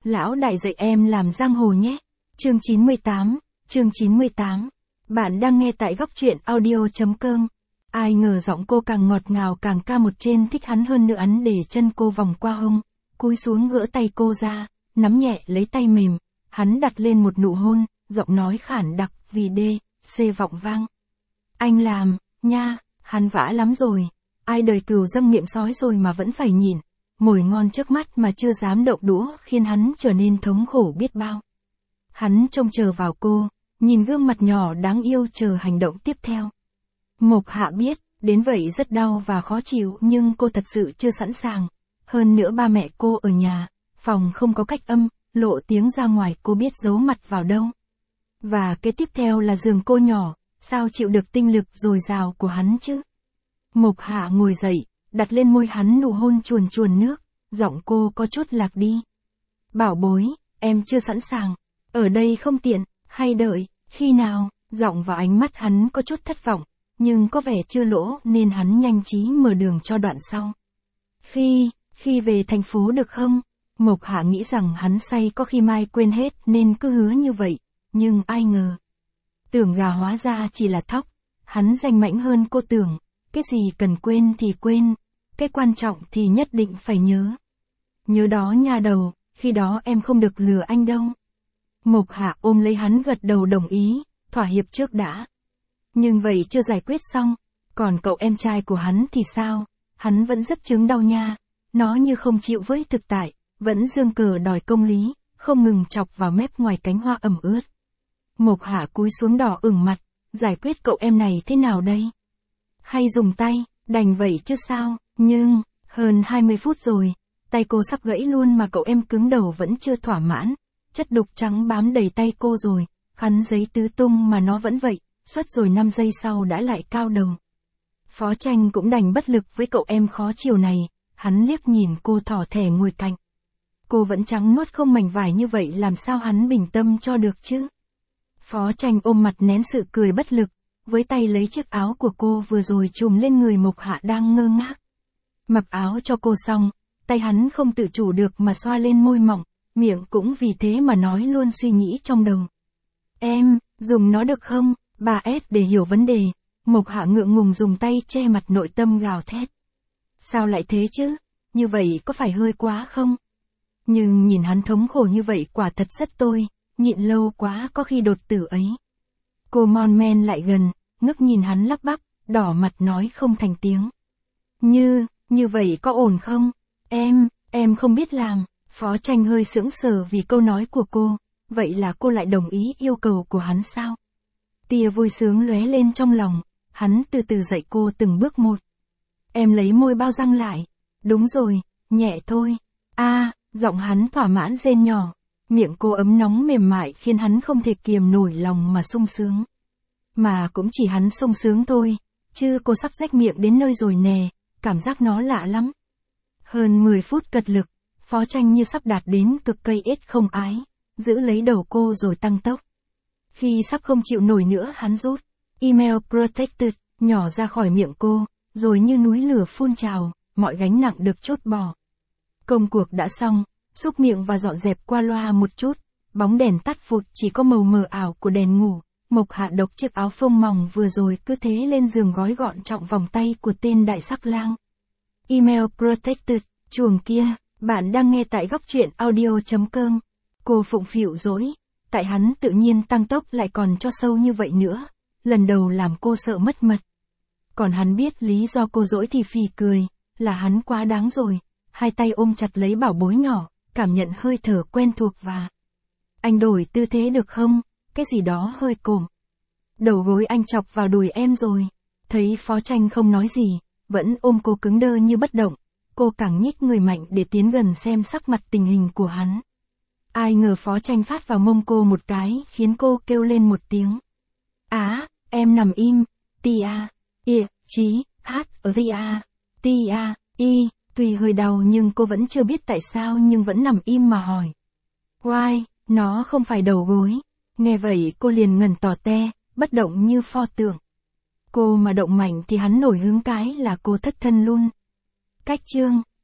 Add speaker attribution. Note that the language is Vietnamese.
Speaker 1: Lão đại dạy em làm giang hồ nhé. Chương 98. Bạn đang nghe tại góc truyện audio.com. Ai ngờ giọng cô càng ngọt ngào càng ca một trên thích hắn hơn nữa. Hắn để chân cô vòng qua hông, cúi xuống gỡ tay cô ra, nắm nhẹ lấy tay mềm. Hắn đặt lên một nụ hôn, giọng nói khản đặc vì C vọng vang. Anh làm, nha, hắn vã lắm rồi. Ai đời cừu dâng miệng sói rồi mà vẫn phải nhịn. Mồi ngon trước mắt mà chưa dám động đũa khiến hắn trở nên thống khổ biết bao. Hắn trông chờ vào cô, nhìn gương mặt nhỏ đáng yêu chờ hành động tiếp theo. Mộc Hạ biết, đến vậy rất đau và khó chịu nhưng cô thật sự chưa sẵn sàng. Hơn nữa ba mẹ cô ở nhà, phòng không có cách âm, lộ tiếng ra ngoài cô biết giấu mặt vào đâu. Và cái tiếp theo là giường cô nhỏ, sao chịu được tinh lực dồi dào của hắn chứ? Mộc Hạ ngồi dậy, đặt lên môi hắn nụ hôn chuồn chuồn nước, giọng cô có chút lạc đi. Bảo bối, em chưa sẵn sàng, ở đây không tiện, hay đợi, khi nào? Giọng và ánh mắt hắn có chút thất vọng, nhưng có vẻ chưa lỗ nên hắn nhanh trí mở đường cho đoạn sau. Khi về thành phố được không? Mộc Hạ nghĩ rằng hắn say có khi mai quên hết nên cứ hứa như vậy, nhưng ai ngờ. Tưởng gà hóa ra chỉ là thóc, hắn danh mãnh hơn cô tưởng, cái gì cần quên thì quên, cái quan trọng thì nhất định phải nhớ. Nhớ đó nha đầu, khi đó em không được lừa anh đâu. Mộc Hạ ôm lấy hắn gật đầu đồng ý, thỏa hiệp trước đã. Nhưng vậy chưa giải quyết xong, còn cậu em trai của hắn thì sao? Hắn vẫn rất chứng đau nha, nó như không chịu với thực tại, vẫn giương cờ đòi công lý, không ngừng chọc vào mép ngoài cánh hoa ẩm ướt. Mộc Hạ cúi xuống đỏ ửng mặt, giải quyết cậu em này thế nào đây? Hay dùng tay, đành vậy chứ sao, nhưng, hơn 20 phút rồi, tay cô sắp gãy luôn mà cậu em cứng đầu vẫn chưa thỏa mãn, chất đục trắng bám đầy tay cô rồi, khăn giấy tứ tung mà nó vẫn vậy, suốt rồi 5 giây sau đã lại cao đầu. Phó Tranh cũng đành bất lực với cậu em khó chiều này, hắn liếc nhìn cô thỏ thẻ ngồi cạnh. Cô vẫn trắng nuốt không mảnh vải như vậy làm sao hắn bình tâm cho được chứ? Phó Tranh ôm mặt nén sự cười bất lực, với tay lấy chiếc áo của cô vừa rồi trùm lên người Mộc Hạ đang ngơ ngác. Mặc áo cho cô xong, tay hắn không tự chủ được mà xoa lên môi mỏng, miệng cũng vì thế mà nói luôn suy nghĩ trong đầu. Em, dùng nó được không? 3S để hiểu vấn đề, Mộc Hạ ngượng ngùng dùng tay che mặt nội tâm gào thét. Sao lại thế chứ? Như vậy có phải hơi quá không? Nhưng nhìn hắn thống khổ như vậy quả thật rất tôi, nhịn lâu quá có khi đột tử ấy. Cô mon men lại gần, ngước nhìn hắn lắp bắp, đỏ mặt nói không thành tiếng. Như vậy có ổn không? Em không biết làm. Phó Tranh hơi sững sờ vì câu nói của cô, vậy là cô lại đồng ý yêu cầu của hắn sao? Tia vui sướng lóe lên trong lòng, hắn từ từ dạy cô từng bước một. Em lấy môi bao răng lại. Đúng rồi, nhẹ thôi. Giọng hắn thỏa mãn rên nhỏ. Miệng cô ấm nóng mềm mại khiến hắn không thể kiềm nổi lòng mà sung sướng. Mà cũng chỉ hắn sung sướng thôi, chứ cô sắp rách miệng đến nơi rồi nè, cảm giác nó lạ lắm. Hơn 10 phút cật lực, Phó Tranh như sắp đạt đến cực cây ết không ái, giữ lấy đầu cô rồi tăng tốc. Khi sắp không chịu nổi nữa hắn rút Email Protected nhỏ ra khỏi miệng cô, rồi như núi lửa phun trào, mọi gánh nặng được trút bỏ. Công cuộc đã xong, xúc miệng và dọn dẹp qua loa một chút, bóng đèn tắt phụt chỉ có màu mờ ảo của đèn ngủ. Mộc Hạ độc chiếc áo phông mỏng vừa rồi cứ thế lên giường gói gọn trọng vòng tay của tên đại sắc lang. Email Protected, chuồng kia, bạn đang nghe tại góc truyện audio.com. Cô phụng phịu dỗi, tại hắn tự nhiên tăng tốc lại còn cho sâu như vậy nữa, lần đầu làm cô sợ mất mật. Còn hắn biết lý do cô dỗi thì phì cười, là hắn quá đáng rồi, hai tay ôm chặt lấy bảo bối nhỏ, cảm nhận hơi thở quen thuộc và... Anh đổi tư thế được không? Cái gì đó hơi cộm. Đầu gối anh chọc vào đùi em rồi. Thấy Phó Tranh không nói gì, vẫn ôm cô cứng đơ như bất động, cô càng nhích người mạnh để tiến gần xem sắc mặt tình hình của hắn. Ai ngờ Phó Tranh phát vào mông cô một cái khiến cô kêu lên một tiếng. Em nằm im, tuy hơi đau nhưng cô vẫn chưa biết tại sao nhưng vẫn nằm im mà hỏi. Why, nó không phải đầu gối. Nghe vậy cô liền ngẩn tò te, bất động như pho tượng. Cô mà động mạnh thì hắn nổi hứng cái là cô thất thân luôn. Cách chương